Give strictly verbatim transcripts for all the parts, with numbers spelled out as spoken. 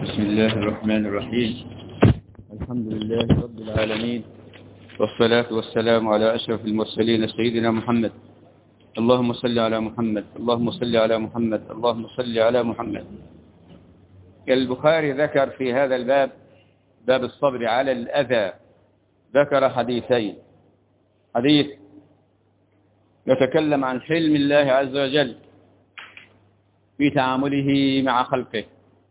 بسم الله الرحمن الرحيم. الحمد لله رب العالمين، والصلاة والسلام على أشرف المرسلين سيدنا محمد. اللهم صل على محمد، اللهم صل على محمد، اللهم صل على محمد. البخاري ذكر في هذا الباب، باب الصبر على الأذى، ذكر حديثين. حديث يتكلم عن حلم الله عز وجل في تعامله مع خلقه،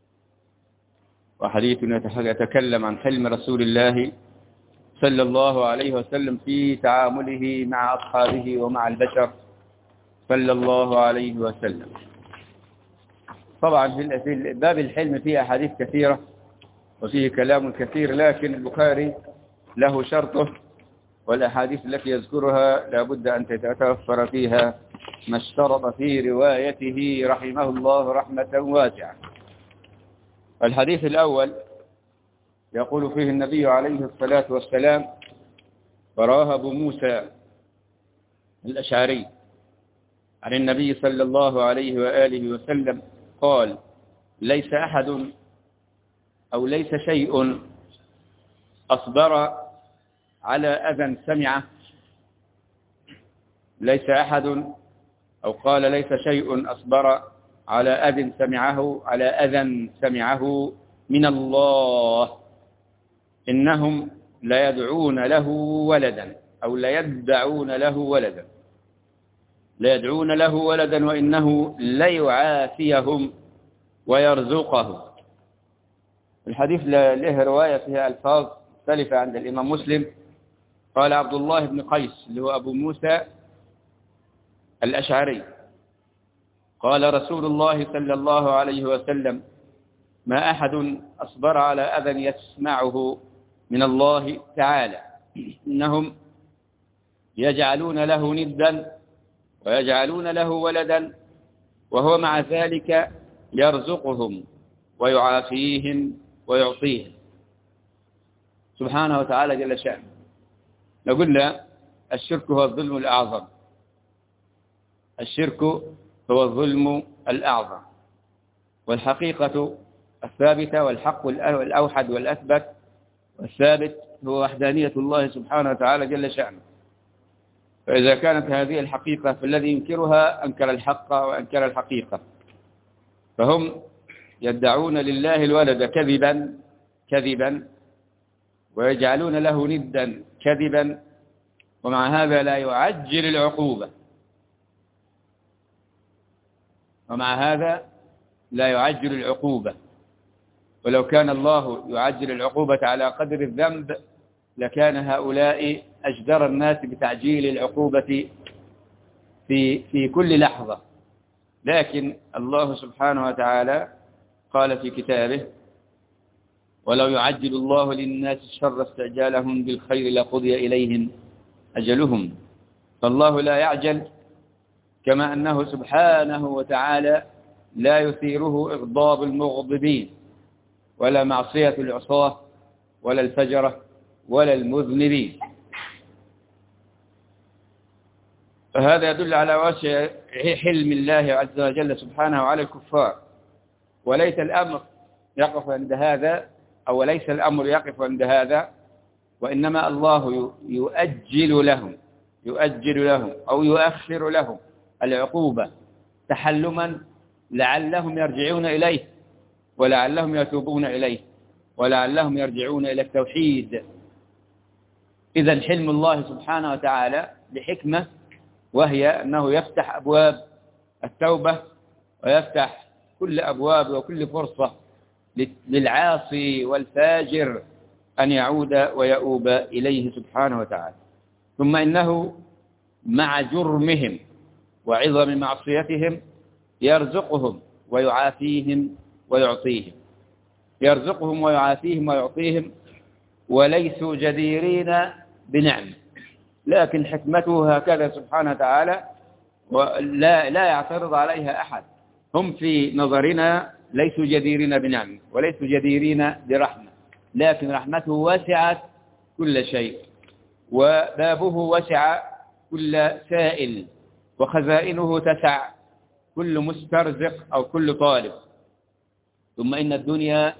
وحديث يتكلم عن حلم رسول الله صلى الله عليه وسلم في تعامله مع أصحابه ومع البشر صلى الله عليه وسلم. طبعا في باب الحلم فيه أحاديث كثيرة وفيه كلام كثير، لكن البخاري له شرطه، والأحاديث التي يذكرها لابد أن تتوفر فيها ما اشترط في روايته رحمه الله رحمة واسعة. الحديث الأول يقول فيه النبي عليه الصلاة والسلام: رواه أبو موسى الأشعري عن النبي صلى الله عليه وآله وسلم قال: ليس أحد أو ليس شيء أصبر على أذى سمعه ليس أحد أو قال ليس شيء أصبر على أذى سمعه على أذى سمعه من الله، إنهم لا يدعون له ولدا أو لا يدعون له ولدا لا يدعون له ولدا وإنه ليعافيهم ويرزقهم. الحديث له رواية فيها ألفاظ مختلفة عند الإمام مسلم. قال عبد الله بن قيس اللي هو أبو موسى الأشعري قال رسول الله صلى الله عليه وسلم: ما أحد أصبر على أذى يسمعه من الله تعالى، إنهم يجعلون له ندا ويجعلون له ولدا وهو مع ذلك يرزقهم ويعافيهم ويعطيهم سبحانه وتعالى جل شأنه. لو قلنا الشرك هو الظلم الأعظم، الشرك هو الظلم الأعظم، والحقيقة الثابتة والحق الأوحد والأثبت والثابت هو وحدانية الله سبحانه وتعالى جل شأنه. فإذا كانت هذه الحقيقة فالذي ينكرها أنكر الحق وأنكر الحقيقة. فهم يدعون لله الولد كذبا كذبا ويجعلون له ندا كذبا، ومع هذا لا يعجل العقوبة ومع هذا لا يعجل العقوبة ولو كان الله يعجل العقوبة على قدر الذنب لكان هؤلاء أجدر الناس بتعجيل العقوبة في في كل لحظة. لكن الله سبحانه وتعالى قال في كتابه: ولو يعجل الله للناس الشر استعجالهم بالخير لقضي إليهم أجلهم. فالله لا يعجل، كما أنه سبحانه وتعالى لا يثيره إغضاب المغضبين ولا معصية العصاة ولا الفجرة ولا المذنبين. فهذا يدل على واسع حلم الله عز وجل سبحانه على الكفار. وليس الأمر يقف عند هذا أو ليس الأمر يقف عند هذا، وإنما الله يؤجل لهم يؤجل لهم أو يؤخر لهم العقوبة تحلما لعلهم يرجعون إليه ولعلهم يتوبون إليه ولعلهم يرجعون إلى التوحيد. إذن حلم الله سبحانه وتعالى لحكمة، وهي أنه يفتح أبواب التوبة ويفتح كل أبواب وكل فرصة للعاصي والفاجر أن يعود ويؤوب إليه سبحانه وتعالى. ثم إنه مع جرمهم وعظم معصيتهم يرزقهم ويعافيهم ويعطيهم يرزقهم ويعافيهم ويعطيهم وليسوا جديرين بنعم، لكن حكمته هكذا سبحانه وتعالى ولا لا يعترض عليها أحد. هم في نظرنا ليسوا جديرين بنعم وليسوا جديرين برحمة، لكن رحمته وسعت كل شيء وبابه وسع كل سائل وخزائنه تسع كل مسترزق أو كل طالب. ثم إن الدنيا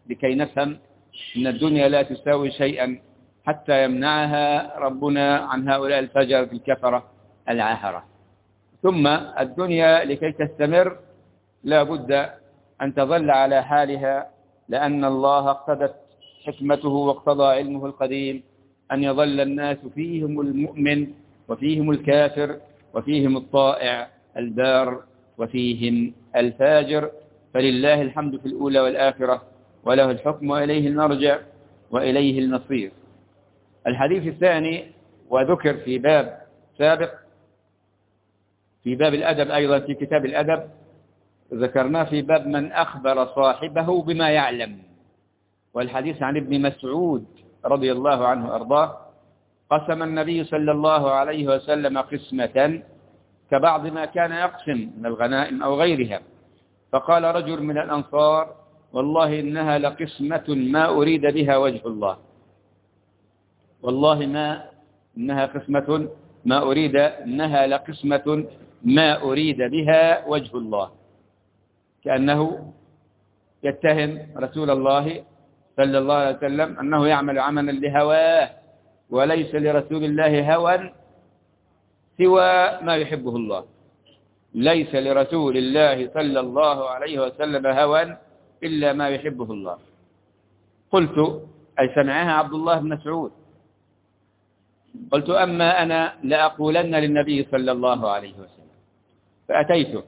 لكي نفهم أن الدنيا لا تساوي شيئا حتى يمنعها ربنا عن هؤلاء الفجرة الكفرة العاهرة. ثم الدنيا لكي تستمر لا بد أن تظل على حالها، لأن الله اقتضت حكمته واقتضى علمه القديم أن يظل الناس فيهم المؤمن وفيهم الكافر وفيهم الطائع البار وفيهم الفاجر، فلله الحمد في الأولى والآخرة، وله الحكم وإليه المرجع وإليه المصير. الحديث الثاني وذكر في باب سابق في باب الأدب، أيضا في كتاب الأدب ذكرناه في باب من أخبر صاحبه بما يعلم، والحديث عن ابن مسعود رضي الله عنه أرضاه: قسم النبي صلى الله عليه وسلم قسمة كبعض ما كان يقسم من الغنائم أو غيرها، فقال رجل من الأنصار: والله إنها لقسمة ما أريد بها وجه الله، والله ما إنها قسمة ما أريد إنها لقسمة ما أريد بها وجه الله، كأنه يتهم رسول الله صلى الله عليه وسلم أنه يعمل عملا لهواه، وليس لرسول الله هوى سوى ما يحبه الله، ليس لرسول الله صلى الله عليه وسلم هوى إلا ما يحبه الله. قلت أي سمعها عبد الله بن مسعود، قلت: أما أنا لأقولن للنبي صلى الله عليه وسلم. فأتيته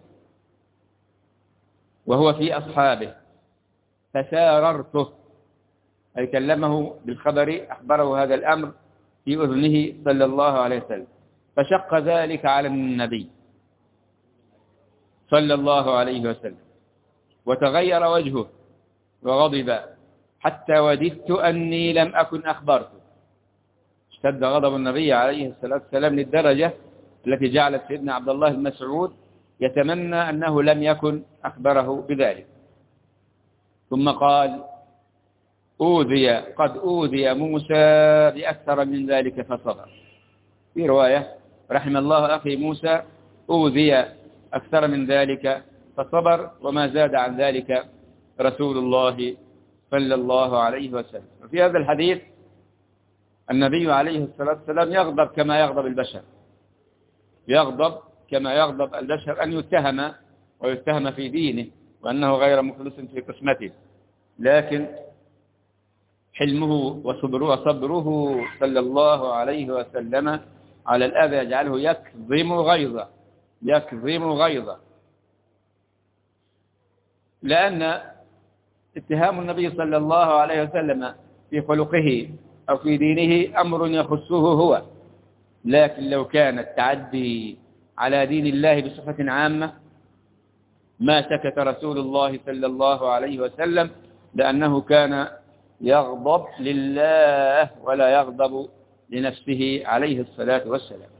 وهو في أصحابه فساررته، أي كلمه بالخبر، أخبره هذا الأمر في أذنه صلى الله عليه وسلم، فشق ذلك على النبي صلى الله عليه وسلم، وتغير وجهه وغضب حتى وددت أني لم أكن أخبرته. اشتد غضب النبي عليه الصلاة والسلام للدرجة التي جعلت سيدنا عبد الله بن مسعود يتمنى أنه لم يكن أخبره بذلك. ثم قال: أوذي قد أوذي موسى بأكثر من ذلك فصبر. في رواية: رحم الله أخي موسى أوذي أكثر من ذلك فصبر، وما زاد عن ذلك رسول الله صلى الله عليه وسلم. وفي هذا الحديث النبي عليه الصلاة والسلام يغضب كما يغضب البشر، يغضب كما يغضب البشر أن يتهم ويتهم في دينه وأنه غير مخلص في قسمته، لكن حلمه وصبره, وصبره صلى الله عليه وسلم على الأذى يجعله يكظم غيظه يكظم غيظه لأن اتهام النبي صلى الله عليه وسلم في خلقه أو في دينه أمر يخصه هو، لكن لو كان التعدي على دين الله بصفة عامة ما سكت رسول الله صلى الله عليه وسلم، لأنه كان يغضب لله ولا يغضب لنفسه عليه الصلاة والسلام.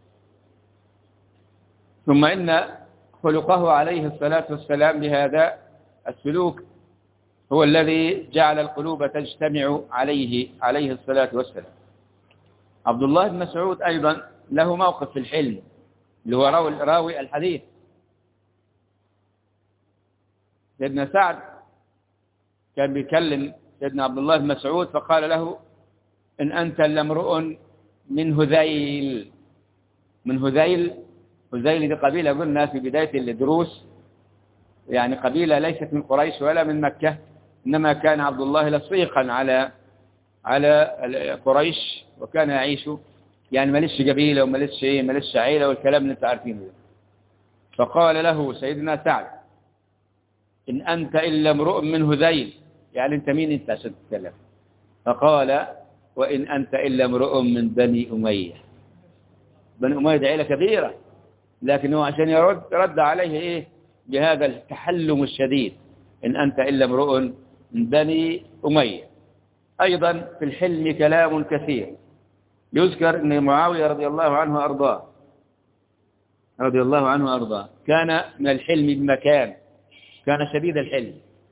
ثم إن خلقه عليه الصلاة والسلام بهذا السلوك هو الذي جعل القلوب تجتمع عليه عليه الصلاة والسلام. عبد الله بن مسعود أيضا له موقف في الحلم، اللي هو راوي, راوي الحديث. سيدنا سعد كان بيكلم سيدنا عبد الله بن مسعود فقال له: إن أنت لامرؤ من هذيل. من هذيل هذيل دي قبيلة قلنا في بداية الدروس، يعني قبيلة ليست من قريش ولا من مكة، إنما كان عبد الله لصيقا على على قريش، وكان يعيش يعني ماليش قبيلة وماليش شيء ماليش عيلة والكلام اللي انتم عارفينه. فقال له سيدنا سعد: إن أنت إلا امرؤ من هذيل، يعني أنت مين أنت عشان تتكلم؟ فقال: وإن أنت إلا امرؤ من بني أمية. بني أمية عيلة كبيرة، لكن هو عشان يرد رد عليه إيه بهذا التحلم الشديد: إن أنت إلا امرؤ من بني أمية. أيضا في الحلم كلام كثير. يذكر أن معاوية رضي الله عنه وأرضاه رضي الله عنه وأرضاه كان من الحلم بمكان، كان شديد الحلم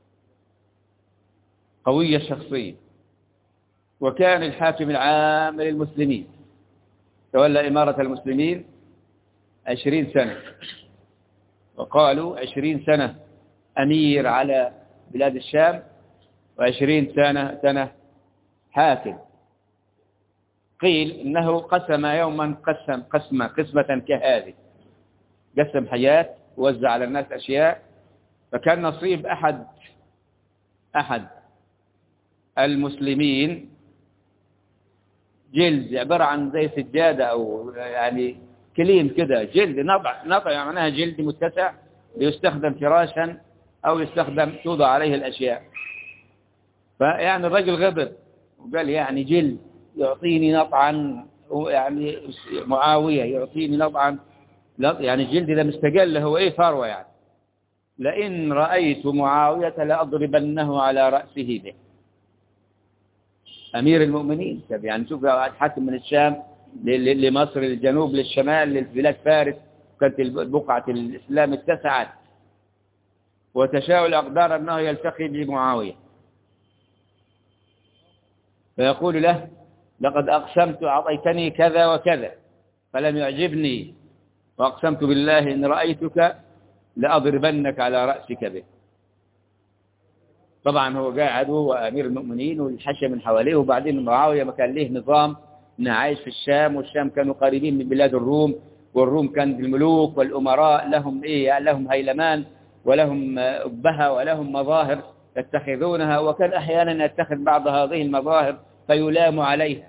قوي الشخصية، وكان الحاكم العام للمسلمين، تولى إمارة المسلمين عشرين سنة، وقالوا عشرين سنة أمير على بلاد الشام، وعشرين سنة سنة حاكم. قيل إنه قسم يوما قسم قسمة قسمة كهذه، قسم حياة ووزع على الناس أشياء، فكان نصيب أحد أحد المسلمين جلد عبارة عن زي سجادة أو يعني كليم كده، جلد نطع نطع يعني معناها جلد متسع يستخدم فراشا أو يستخدم توضع عليه الأشياء. فيعني الرجل غضب وقال يعني جلد يعطيني نطعا، يعني معاوية يعطيني نطعا، يعني الجلد ده مستقل هو إيه ثروة يعني، لئن رأيت معاوية لأضربنه على رأسه به. أمير المؤمنين يعني شوف حاكم من الشام لمصر للجنوب للشمال للبلاد فارس، كانت بقعة الإسلام اتسعت وتشاء الأقدار أنه يلتقي بمعاوية، فيقول له لقد أقسمت أعطيتني كذا وكذا فلم يعجبني، وأقسمت بالله إن رأيتك لأضربنك على رأسك به. طبعا هو قاعد هو أمير المؤمنين والحشم من حواليه، وبعدين معاوية ما كان له نظام إنه عايش في الشام، والشام كانوا قريبين من بلاد الروم، والروم كان الملوك والأمراء لهم إيه لهم هيلمان ولهم أبهة ولهم مظاهر يتخذونها، وكان أحيانا يتخذ بعض هذه المظاهر فيلام عليها.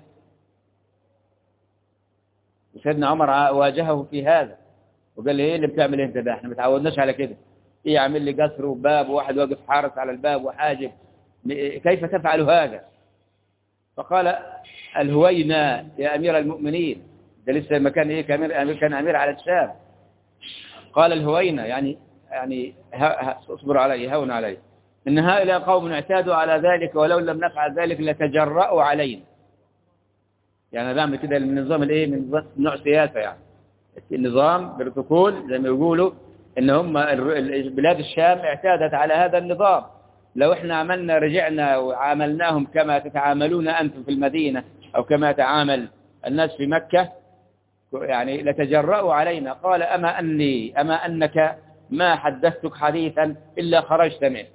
سيدنا عمر واجهه في هذا وقال لي ايه اللي بتعمل انت ده، احنا ما تعودناش على كده، ايه يعمل لي قصر وباب وواحد واقف حارس على الباب وحاجب، كيف تفعل هذا؟ فقال الهوينا يا امير المؤمنين، ده لسه ما كان ايه كان كان امير على الشام، قال الهوينا يعني يعني اصبر علي هون علي، ان هؤلاء قوم اعتادوا على ذلك ولو لم نفعل ذلك لتجرأوا علينا. يعني بعمل كده من نظام الايه من نوع سياسه، يعني النظام بروتوكول زي ما يقولوا ان هم بلاد الشام اعتادت على هذا النظام، لو احنا عملنا رجعنا وعاملناهم كما تتعاملون انتم في المدينة او كما تعامل الناس في مكة يعني لتجرأوا علينا. قال اما اني اما انك ما حدثتك حديثا الا خرجت منه،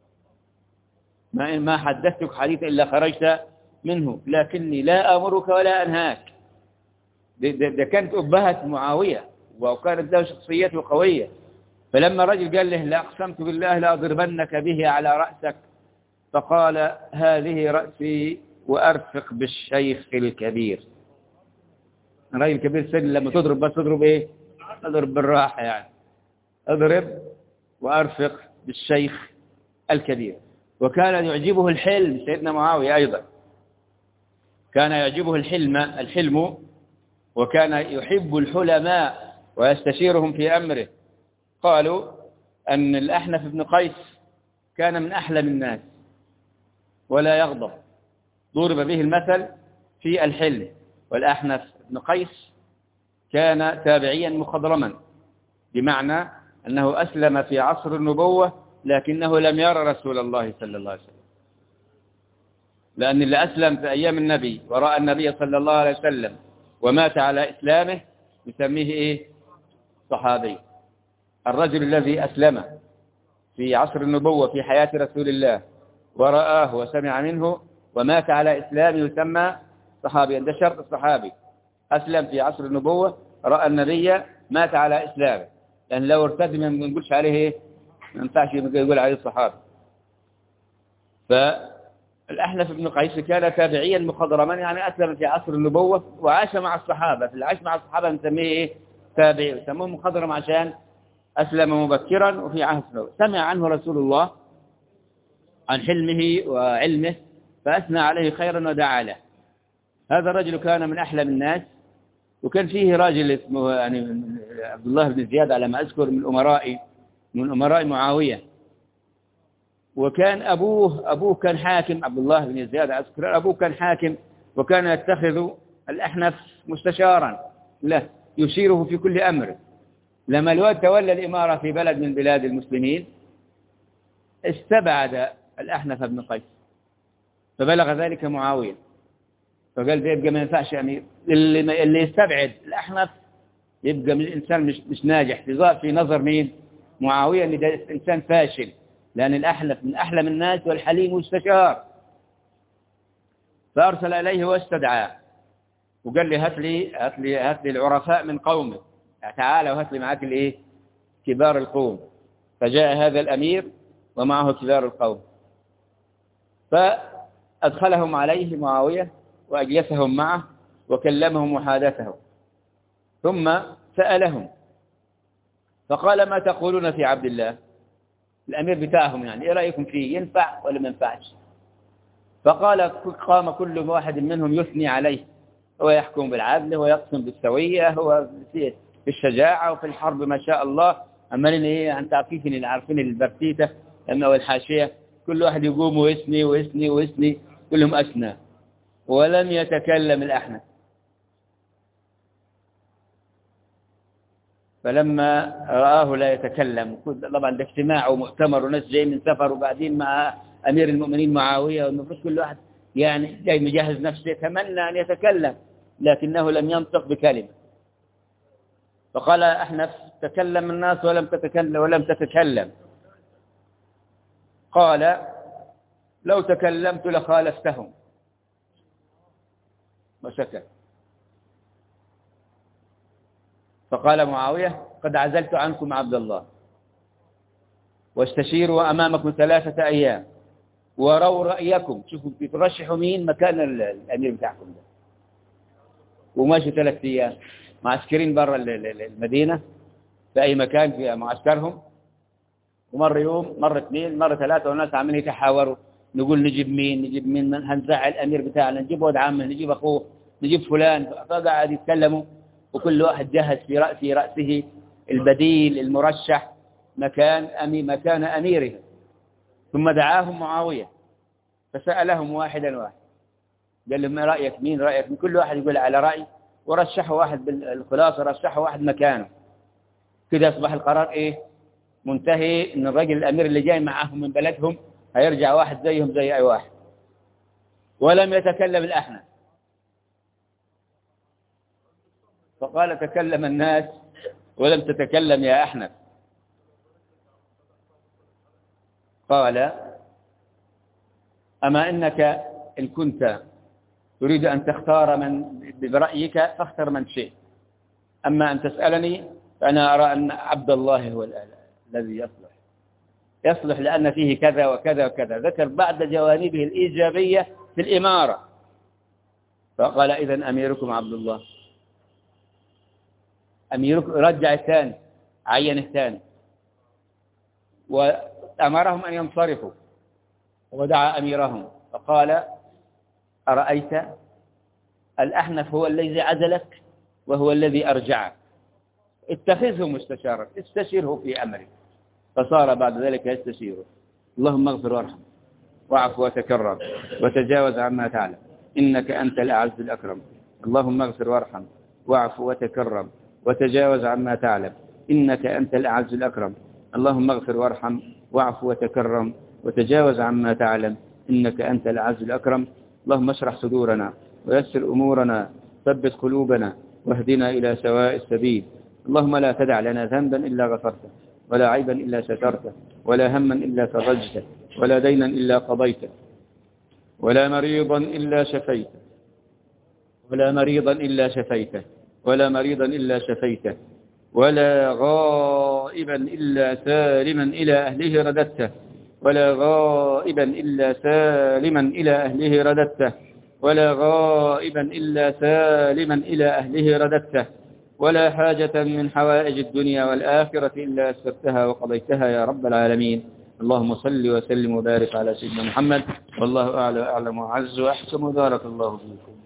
ما ما حدثتك حديثا الا خرجت منه، لكني لا امرك ولا انهاك. ده كانت أبهة معاوية وكانت له شخصيته قوية. فلما الرجل قال له لا أقسمت بالله لا أضربنك به على رأسك، فقال هذه رأسي وأرفق بالشيخ الكبير. الرجل الكبير سن لما تضرب بس تضرب إيه؟ أضرب بالراحة، يعني أضرب وأرفق بالشيخ الكبير. وكان يعجبه الحلم سيدنا معاوية أيضا، كان يعجبه الحلم الحلم وكان يحب الحلماء ويستشيرهم في أمره. قالوا أن الأحنف بن قيس كان من أحلم الناس ولا يغضب، ضرب به المثل في الحلم. والأحنف بن قيس كان تابعيا مخضرما، بمعنى أنه أسلم في عصر النبوة لكنه لم يرى رسول الله صلى الله عليه وسلم، لأن اللي أسلم في أيام النبي ورأى النبي صلى الله عليه وسلم ومات على إسلامه يسميه إيه؟ صحابي. الرجل الذي أسلم في عصر النبوة في حياة رسول الله ورآه وسمع منه ومات على إسلامه يسمى صحابي. ده شرط الصحابي، أسلم في عصر النبوة رأى النبي مات على إسلامه، لأن لو ارتد ما نقولش عليه إيه؟ ما ينفعش يقول عليه الصحابي. فالأحنف بن قيس كان تابعيا مخضرما، يعني أسلم في عصر النبوة وعاش مع الصحابة. في العيش مع الصحابة نسميه إيه؟ تابعي، يسموه مخضرم عشان أسلم مبكرا وفي عهد النبوة. سمع عنه رسول الله عن حلمه وعلمه فأثنى عليه خيرا ودعا له. هذا الرجل كان من أحلم الناس، وكان فيه راجل اسمه يعني عبد الله بن زياد على ما أذكر من أمراء من أمراء معاوية، وكان أبوه أبوه كان حاكم. عبد الله بن زياد أذكر أبوه كان حاكم، وكان يتخذ الأحنف مستشارا له يشيره في كل أمر. لما الواد تولى الإمارة في بلد من بلاد المسلمين استبعد الأحنف بن قيس، فبلغ ذلك معاوية فقال ده يبقى ما ينفعش أمير. اللي, اللي يستبعد الأحنف يبقى من الإنسان مش, مش ناجح في في نظر مين؟ معاوية، أن ده إنسان فاشل لأن الأحنف من أحلم الناس والحليم مستشار. فأرسل إليه واستدعاه وقال لي هات لي هات لي هات لي العرفاء من قومك، تعال وهات لي معاك الايه كبار القوم. فجاء هذا الأمير ومعه كبار القوم، فأدخلهم عليه معاوية وأجلسهم معه وكلمهم وحادثهم، ثم سألهم فقال ما تقولون في عبد الله الأمير بتاعهم، يعني إيه رأيكم فيه، ينفع ولا ما ينفعش؟ فقال قام كل واحد منهم يثني عليه، هو يحكم بالعدل، هو يقسم بالسوية، هو في الشجاعة وفي الحرب ما شاء الله. أمالين إيه أنت عارفين اللي عارفين البرتيتة أو الحاشية، كل واحد يقوم ويثني ويثني ويثني، كلهم أثنى ولم يتكلم الأحنف. فلما رآه لا يتكلم، طبعا ده اجتماع ومؤتمر وناس جاي من سفر وبعدين مع أمير المؤمنين معاوية، والمفروض كل واحد يعني جاي مجهز نفسه يتمنى أن يتكلم، لكنه لم ينطق بكلمة. فقال أحنف تكلم الناس ولم تتكلم ولم تتكلم. قال لو تكلمت لخالفتهم، وسكت. فقال معاوية قد عزلت عنكم عبد الله، واستشيروا أمامكم ثلاثة أيام وروا رأيكم، شوفوا بترشحوا مين مكان الأمير بتاعكم ده. وماشي ثلاثة أيام معسكرين برا المدينة في أي مكان في معسكرهم، ومر يوم مر اثنين مر ثلاثة، والناس عمالين يتحاوروا، نقول نجيب مين نجيب مين، هنزعل الأمير بتاعنا، نجيب ولد عمه، نجيب أخوه، نجيب فلان. فقعد يتكلموا وكل واحد جهز في رأس في رأسه البديل المرشح مكان أمي مكان أميره. ثم دعاهم معاوية فسألهم واحدا واحد، قال لهم ما رأيك مين رأيك من كل واحد يقول على رأي، ورشحوا واحد بالخلاصة، رشحوا واحد مكانه. كده أصبح القرار إيه منتهي، إن الرجل الأمير اللي جاي معهم من بلدهم هيرجع واحد زيهم زي أي واحد. ولم يتكلم الأحنف، فقال تكلم الناس ولم تتكلم يا أحنف. قال أما إنك إن كنت تريد أن تختار من برأيك فاختر من شئت، أما أن تسألني فأنا أرى أن عبد الله هو الذي يصلح يصلح لأن فيه كذا وكذا وكذا. ذكر بعد جوانبه الإيجابية في الإمارة. فقال إذن أميركم عبد الله. أميركم رجع الثاني، عين الثاني، وأمرهم أن ينصرفوا، ودعا أميرهم فقال أرأيت الأحنف هو الذي عزلك وهو الذي أرجعك، اتخذه مستشارا، استشيره في أمرك. فصار بعد ذلك يستشيره. اللهم اغفر وارحم واعف وتكرم وتجاوز عما تعلم إنك أنت الأعز الأكرم. اللهم اغفر وارحم واعف وتكرم وتجاوز عما تعلم إنك أنت الأعز الأكرم. اللهم اغفر وارحم واعف وتكرم وتجاوز عما تعلم إنك أنت الأعز الأكرم. اللهم اشرح صدورنا ويسر أمورنا، ثبت قلوبنا واهدنا إلى سواء السبيل. اللهم لا تدع لنا ذنبا إلا غفرته، ولا عيبا إلا سترته، ولا هما إلا فرجته، ولا دينا إلا قضيته، ولا مريضا إلا شفيته ولا مريضا إلا شفيته ولا مريضا إلا شفيته ولا غائبا إلا سالما إلى أهله رددته ولا غائبا إلا سالما إلى أهله رددته ولا غائبا إلا سالما إلى أهله رددته ولا حاجة من حوائج الدنيا والآخرة إلا أسرتها وقضيتها يا رب العالمين. اللهم صل وسلم وبارك على سيدنا محمد، والله أعلى أعلم وأعز وأحكم، وبارك الله فيكم.